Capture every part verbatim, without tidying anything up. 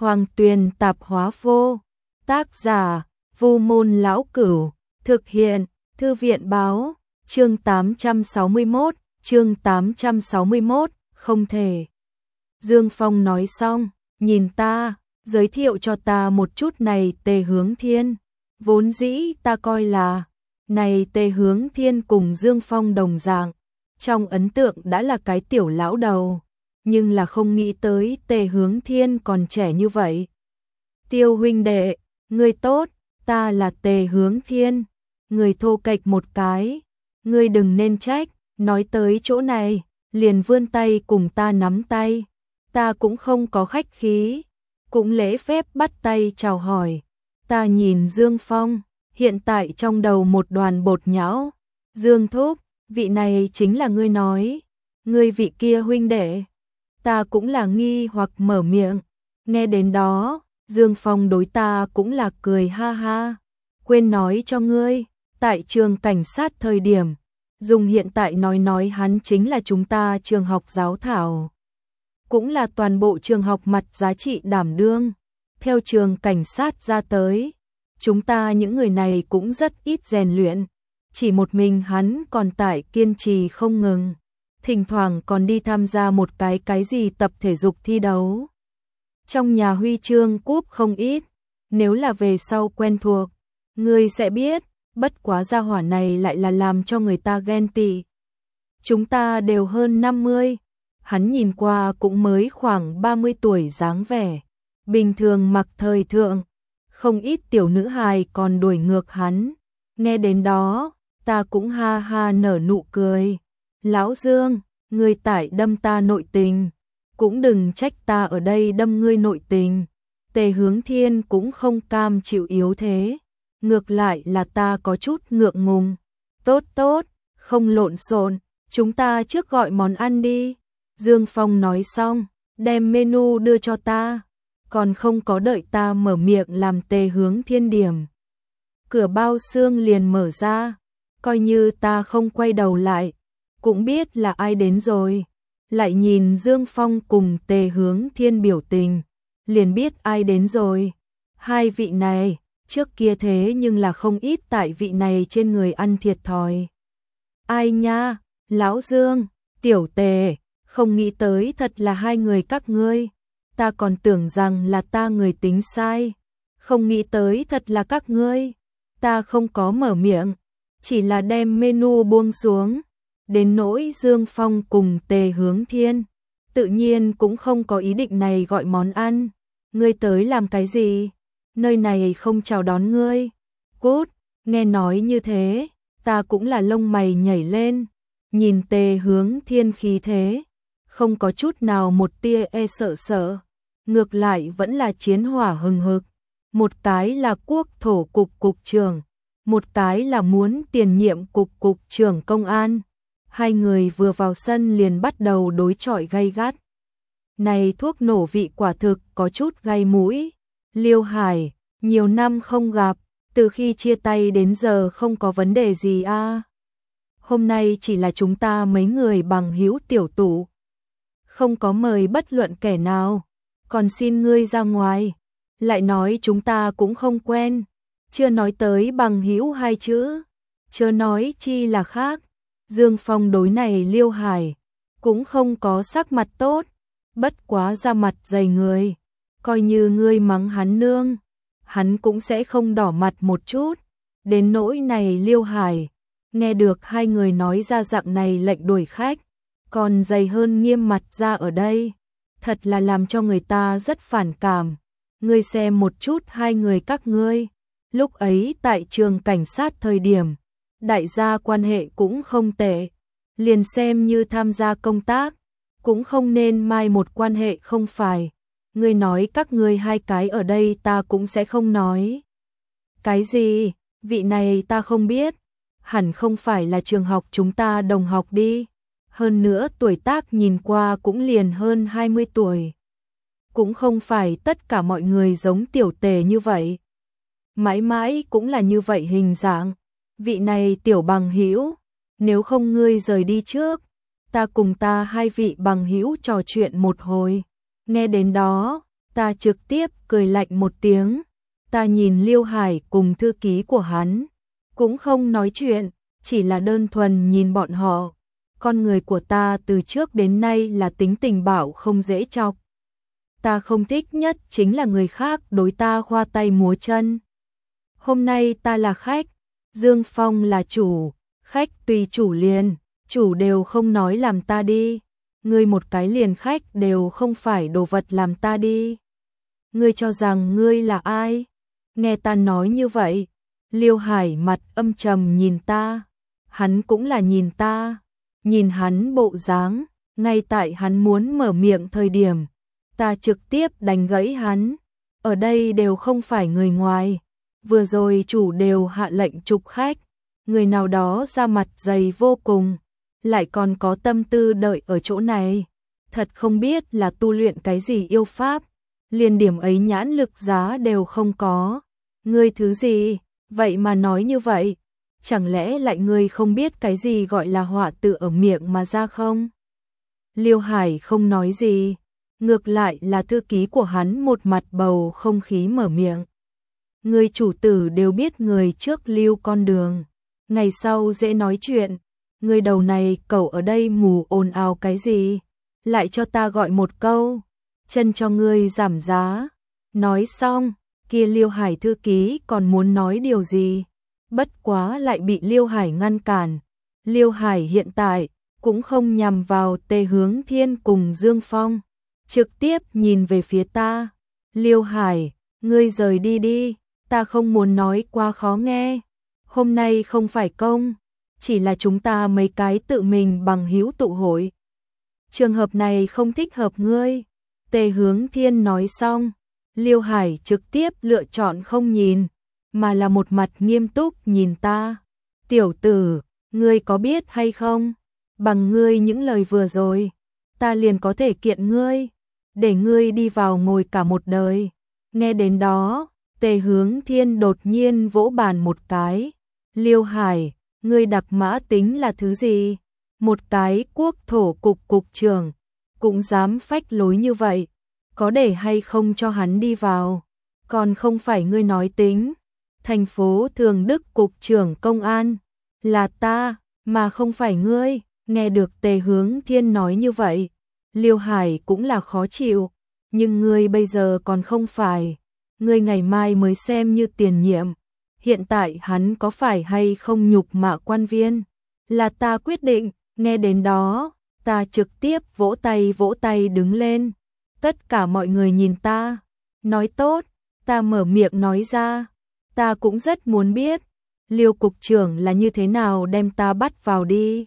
Hoàng Tuyền Tạp Hóa Vô. Tác giả: Vu Môn Lão Cửu. Thực hiện: Thư viện báo. Chương tám trăm sáu mươi mốt, chương tám trăm sáu mươi mốt, không thể. Dương Phong nói xong, nhìn ta, giới thiệu cho ta một chút này Tề Hướng Thiên. Vốn dĩ ta coi là, này Tề Hướng Thiên cùng Dương Phong đồng dạng, trong ấn tượng đã là cái tiểu lão đầu, nhưng là không nghĩ tới Tề Hướng Thiên còn trẻ như vậy. Tiêu huynh đệ, ngươi tốt, ta là Tề Hướng Thiên. Người thô kệch một cái, ngươi đừng nên trách, nói tới chỗ này, liền vươn tay cùng ta nắm tay. Ta cũng không có khách khí, cũng lễ phép bắt tay chào hỏi. Ta nhìn Dương Phong, hiện tại trong đầu một đoàn bột nhão. Dương thúc, vị này chính là ngươi nói, ngươi vị kia huynh đệ. Ta cũng là nghi hoặc mở miệng, nghe đến đó, Dương Phong đối ta cũng là cười ha ha. Quên nói cho ngươi, tại trường cảnh sát thời điểm, dùng hiện tại nói nói hắn chính là chúng ta trường học giáo thảo. Cũng là toàn bộ trường học mặt giá trị đảm đương. Theo trường cảnh sát ra tới, chúng ta những người này cũng rất ít rèn luyện. Chỉ một mình hắn còn tại kiên trì không ngừng. Thỉnh thoảng còn đi tham gia một cái cái gì tập thể dục thi đấu. Trong nhà huy chương cúp không ít, nếu là về sau quen thuộc, ngươi sẽ biết, bất quá gia hỏa này lại là làm cho người ta ghen tị. Chúng ta đều hơn năm mươi, hắn nhìn qua cũng mới khoảng ba mươi tuổi dáng vẻ, bình thường mặc thời thượng, không ít tiểu nữ hài còn đuổi ngược hắn. Nghe đến đó, ta cũng ha ha nở nụ cười. Lão Dương, ngươi tại đâm ta nội tình, cũng đừng trách ta ở đây đâm ngươi nội tình. Tề Hướng Thiên cũng không cam chịu yếu thế, ngược lại là ta có chút ngượng ngùng. Tốt tốt, không lộn xộn, chúng ta trước gọi món ăn đi. Dương Phong nói xong, đem menu đưa cho ta, còn không có đợi ta mở miệng làm Tề Hướng Thiên điểm. Cửa bao xương liền mở ra, coi như ta không quay đầu lại, cũng biết là ai đến rồi. Lại nhìn Dương Phong cùng Tề Hướng Thiên biểu tình, liền biết ai đến rồi. Hai vị này, trước kia thế nhưng là không ít tại vị này trên người ăn thiệt thòi. Ai nha, Lão Dương, Tiểu Tề, không nghĩ tới thật là hai người các ngươi. Ta còn tưởng rằng là ta người tính sai, không nghĩ tới thật là các ngươi. Ta không có mở miệng, chỉ là đem menu buông xuống. Đến nỗi Dương Phong cùng Tề Hướng Thiên, tự nhiên cũng không có ý định này gọi món ăn. Ngươi tới làm cái gì? Nơi này không chào đón ngươi. Cút, nghe nói như thế, ta cũng là lông mày nhảy lên. Nhìn Tề Hướng Thiên khí thế, không có chút nào một tia e sợ sợ. Ngược lại vẫn là chiến hỏa hừng hực. Một cái là quốc thổ cục cục trưởng, một cái là muốn tiền nhiệm cục cục trưởng công an. Hai người vừa vào sân liền bắt đầu đối chọi gay gắt. Này thuốc nổ vị quả thực có chút gai mũi. Liêu Hải, nhiều năm không gặp, từ khi chia tay đến giờ không có vấn đề gì a. À? Hôm nay chỉ là chúng ta mấy người bằng hữu tiểu tụ, không có mời bất luận kẻ nào, còn xin ngươi ra ngoài. Lại nói chúng ta cũng không quen, chưa nói tới bằng hữu hai chữ, chớ nói chi là khác. Dương Phong đối này Liêu Hải cũng không có sắc mặt tốt, bất quá ra mặt dày người, coi như ngươi mắng hắn nương, hắn cũng sẽ không đỏ mặt một chút. Đến nỗi này Liêu Hải, nghe được hai người nói ra dạng này lệnh đuổi khách, còn dày hơn nghiêm mặt ra ở đây, thật là làm cho người ta rất phản cảm. Ngươi xem một chút hai người các ngươi, lúc ấy tại trường cảnh sát thời điểm, đại gia quan hệ cũng không tệ, liền xem như tham gia công tác, cũng không nên mai một quan hệ không phải. Ngươi nói các ngươi hai cái ở đây ta cũng sẽ không nói. Cái gì, vị này ta không biết, hẳn không phải là trường học chúng ta đồng học đi, hơn nữa tuổi tác nhìn qua cũng liền hơn hai mươi tuổi. Cũng không phải tất cả mọi người giống Tiểu Tề như vậy, mãi mãi cũng là như vậy hình dạng. Vị này tiểu bằng hữu, nếu không ngươi rời đi trước, ta cùng ta hai vị bằng hữu trò chuyện một hồi. Nghe đến đó, Ta trực tiếp cười lạnh một tiếng, ta nhìn Liêu Hải cùng thư ký của hắn, cũng không nói chuyện, chỉ là đơn thuần nhìn bọn họ. Con người của ta từ trước đến nay là tính tình bạo không dễ chọc. Ta không thích nhất chính là người khác đối ta khoa tay múa chân. Hôm nay ta là khách, Dương Phong là chủ, khách tùy chủ liền, chủ đều không nói làm ta đi. Ngươi một cái liền khách đều không phải đồ vật làm ta đi. Ngươi cho rằng ngươi là ai? Nghe ta nói như vậy, Liêu Hải mặt âm trầm nhìn ta, hắn cũng là nhìn ta, nhìn hắn bộ dáng, ngay tại hắn muốn mở miệng thời điểm, ta trực tiếp đánh gãy hắn, ở đây đều không phải người ngoài, vừa rồi chủ đều hạ lệnh trục khách, người nào đó ra mặt dày vô cùng, lại còn có tâm tư đợi ở chỗ này, thật không biết là tu luyện cái gì yêu pháp, liền điểm ấy nhãn lực giá đều không có. Ngươi thứ gì, vậy mà nói như vậy, chẳng lẽ lại ngươi không biết cái gì gọi là họa tự ở miệng mà ra không? Liêu Hải không nói gì, ngược lại là thư ký của hắn một mặt bầu không khí mở miệng. Người chủ tử đều biết người trước lưu con đường, ngày sau dễ nói chuyện, người đầu này cậu ở đây mù ồn ào cái gì, lại cho ta gọi một câu, chân cho ngươi giảm giá. Nói xong, kia Liêu Hải thư ký còn muốn nói điều gì, bất quá lại bị Liêu Hải ngăn cản. Liêu Hải hiện tại cũng không nhằm vào Tề Hướng Thiên cùng Dương Phong, trực tiếp nhìn về phía ta. Liêu Hải, ngươi rời đi đi, ta không muốn nói quá khó nghe. Hôm nay không phải công, chỉ là chúng ta mấy cái tự mình bằng hữu tụ hội. Trường hợp này không thích hợp ngươi. Tề Hướng Thiên nói xong, Liêu Hải trực tiếp lựa chọn không nhìn, mà là một mặt nghiêm túc nhìn ta. Tiểu tử, ngươi có biết hay không? Bằng ngươi những lời vừa rồi, ta liền có thể kiện ngươi, để ngươi đi vào ngồi cả một đời. Nghe đến đó, Tề Hướng Thiên đột nhiên vỗ bàn một cái. Liêu Hải, ngươi đặc mã tính là thứ gì? Một cái quốc thổ cục cục trưởng, cũng dám phách lối như vậy, có để hay không cho hắn đi vào? Còn không phải ngươi nói tính, thành phố Thường Đức cục trưởng công an, là ta, mà không phải ngươi. Nghe được Tề Hướng Thiên nói như vậy, Liêu Hải cũng là khó chịu, nhưng ngươi bây giờ còn không phải, ngươi ngày mai mới xem như tiền nhiệm, hiện tại hắn có phải hay không nhục mạ quan viên, là ta quyết định. Nghe đến đó, ta trực tiếp vỗ tay vỗ tay đứng lên, tất cả mọi người nhìn ta, nói tốt, ta mở miệng nói ra, ta cũng rất muốn biết, Liêu cục trưởng là như thế nào đem ta bắt vào đi.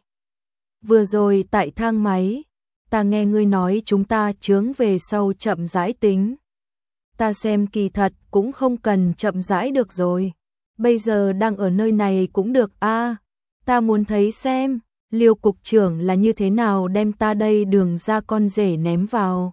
Vừa rồi tại thang máy, ta nghe ngươi nói chúng ta chướng về sau chậm rãi tính. Ta xem kỳ thật cũng không cần chậm rãi được rồi, bây giờ đang ở nơi này cũng được a. À, ta muốn thấy xem, Liêu cục trưởng là như thế nào đem ta đây đường ra con rể ném vào.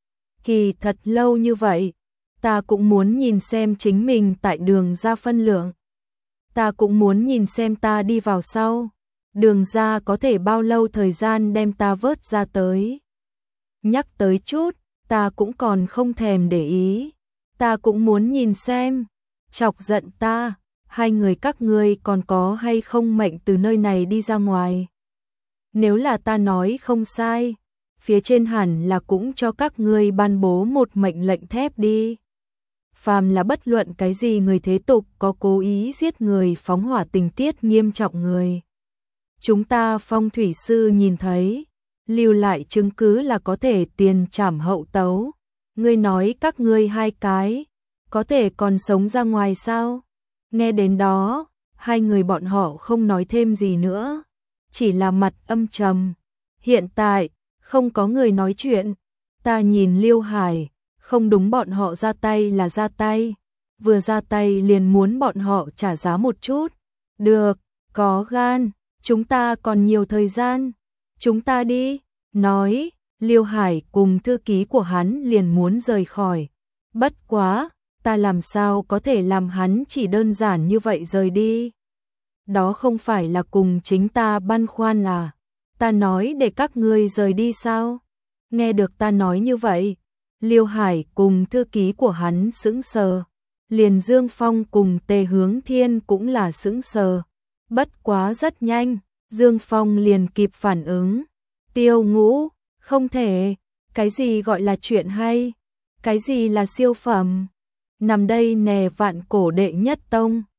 Kỳ thật lâu như vậy, ta cũng muốn nhìn xem chính mình tại đường ra phân lượng. Ta cũng muốn nhìn xem ta đi vào sau, đường ra có thể bao lâu thời gian đem ta vớt ra tới. Nhắc tới chút, ta cũng còn không thèm để ý. Ta cũng muốn nhìn xem, chọc giận ta, hai người các ngươi còn có hay không mệnh từ nơi này đi ra ngoài. Nếu là ta nói không sai, phía trên hẳn là cũng cho các ngươi ban bố một mệnh lệnh thép đi. Phàm là bất luận cái gì người thế tục có cố ý giết người phóng hỏa tình tiết nghiêm trọng người. Chúng ta phong thủy sư nhìn thấy, lưu lại chứng cứ là có thể tiền trảm hậu tấu. Ngươi nói các ngươi hai cái, có thể còn sống ra ngoài sao? Nghe đến đó, hai người bọn họ không nói thêm gì nữa, chỉ là mặt âm trầm. Hiện tại, không có người nói chuyện, ta nhìn Liêu Hải, không đúng bọn họ ra tay là ra tay, vừa ra tay liền muốn bọn họ trả giá một chút. Được, có gan, chúng ta còn nhiều thời gian, chúng ta đi. Nói, Liêu Hải cùng thư ký của hắn liền muốn rời khỏi. Bất quá, ta làm sao có thể làm hắn chỉ đơn giản như vậy rời đi? Đó không phải là cùng chính ta băn khoăn à? Ta nói để các ngươi rời đi sao? Nghe được ta nói như vậy, Liêu Hải cùng thư ký của hắn sững sờ, liền Dương Phong cùng Tề Hướng Thiên cũng là sững sờ. Bất quá rất nhanh, Dương Phong liền kịp phản ứng. Tiêu Ngũ, không thể, cái gì gọi là chuyện hay, cái gì là siêu phẩm, nằm đây nè vạn cổ đệ nhất tông.